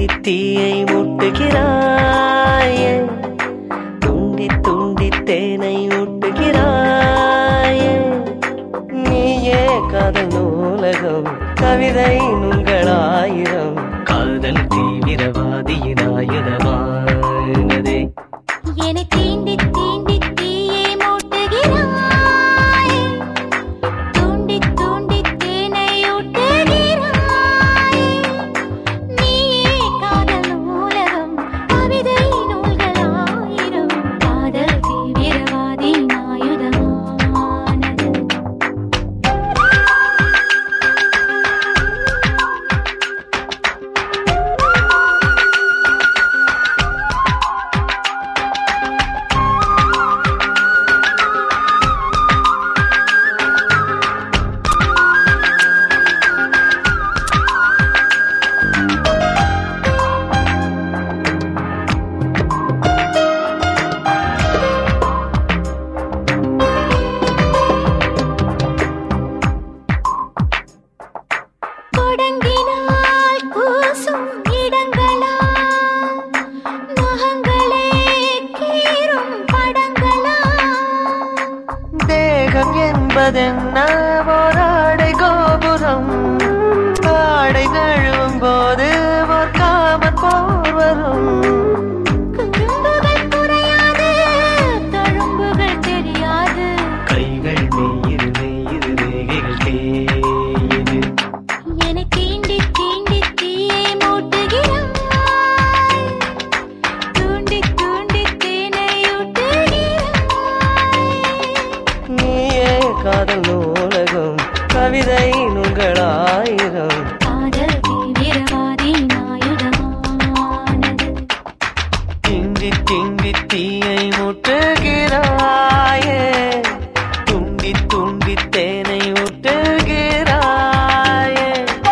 தீயை மூட்டுகிறாயே, தூண்டி தூண்டி தேனை ஊட்டுகிறாயே. நீயே காதல் நூலகம், கவிதை நூல்களாயிரம், காதல் தீவிரவாதியின் ஆயுதமானதே. என்னை தீண்டி தீண்டி தீயை மூட்டுகிறாய், தூண்டி தூண்டி தேனை ஊட்டுகிறாய். நீயே காதல் நூலகம், கவிதை நூல்களாயிரம், காதல் தீவிரவாதியின் ஆயுதமானது. தொடங்கினால் கூசும் இடங்களா, நகங்களே கீறும் படங்களா. தேகம் என்பதென்ன ஓராடை கோபுரம், ஆடை நழுவும் போது ஒரு காமன் போர் வரும். குறும்புகள் குறையாது, தழும்புகள் தெரியாது. கைகள் மெய்யிரு மெய்யிரு ரேகைகள் தேயுது. என்னை தீண்டி தீண்டி தீயை மூட்டுகிறாய், தூண்டி தூண்டி தேனை ஊட்டுகிறாய். நீயே காதல் நூலகம், கவிதை நூல்களாயிரம், காதல் தீவிரவாதியின் ஆயுதமானது. திண்டி திண்டி தீயை மூட்டுகிறாயே, துண்டி துண்டி தேனை ஊட்டுகிறாயே.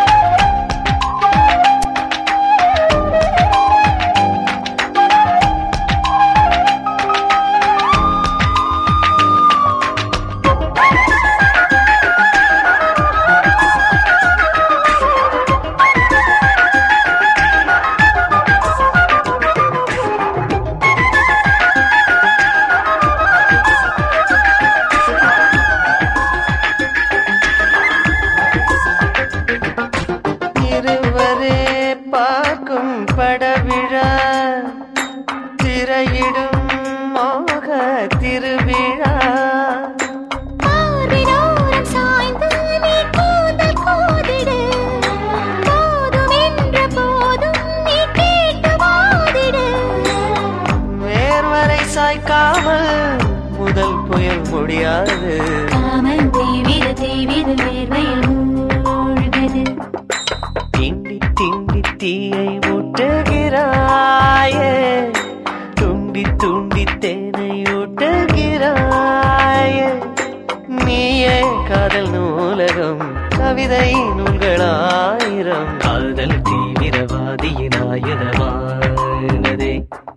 இருவரே பார்க்கும் படவிழா, திரையிடும் மோக திருவிழா. மார்பினோரம் சாய்ந்து நீ கூந்தல் கோதிடு, போதும் என்ற போதும் நீ கேட்டு வாதிடு. வேர்வரை சாய்க்காமல் முதல் புயல் முடியாது. காமன் தீவிர தீவிர வேர்வையில் மூழ்கது. திண்டி திண்டி தீயை ஊட்டுகிறாயே, துண்டி துண்டி தேனை ஊட்டுகிறாயே. நீயே காதல் நூலகம், கவிதை நூல்களாயிரம், காதல் தீவிரவாதியின் ஆயுதமானதே.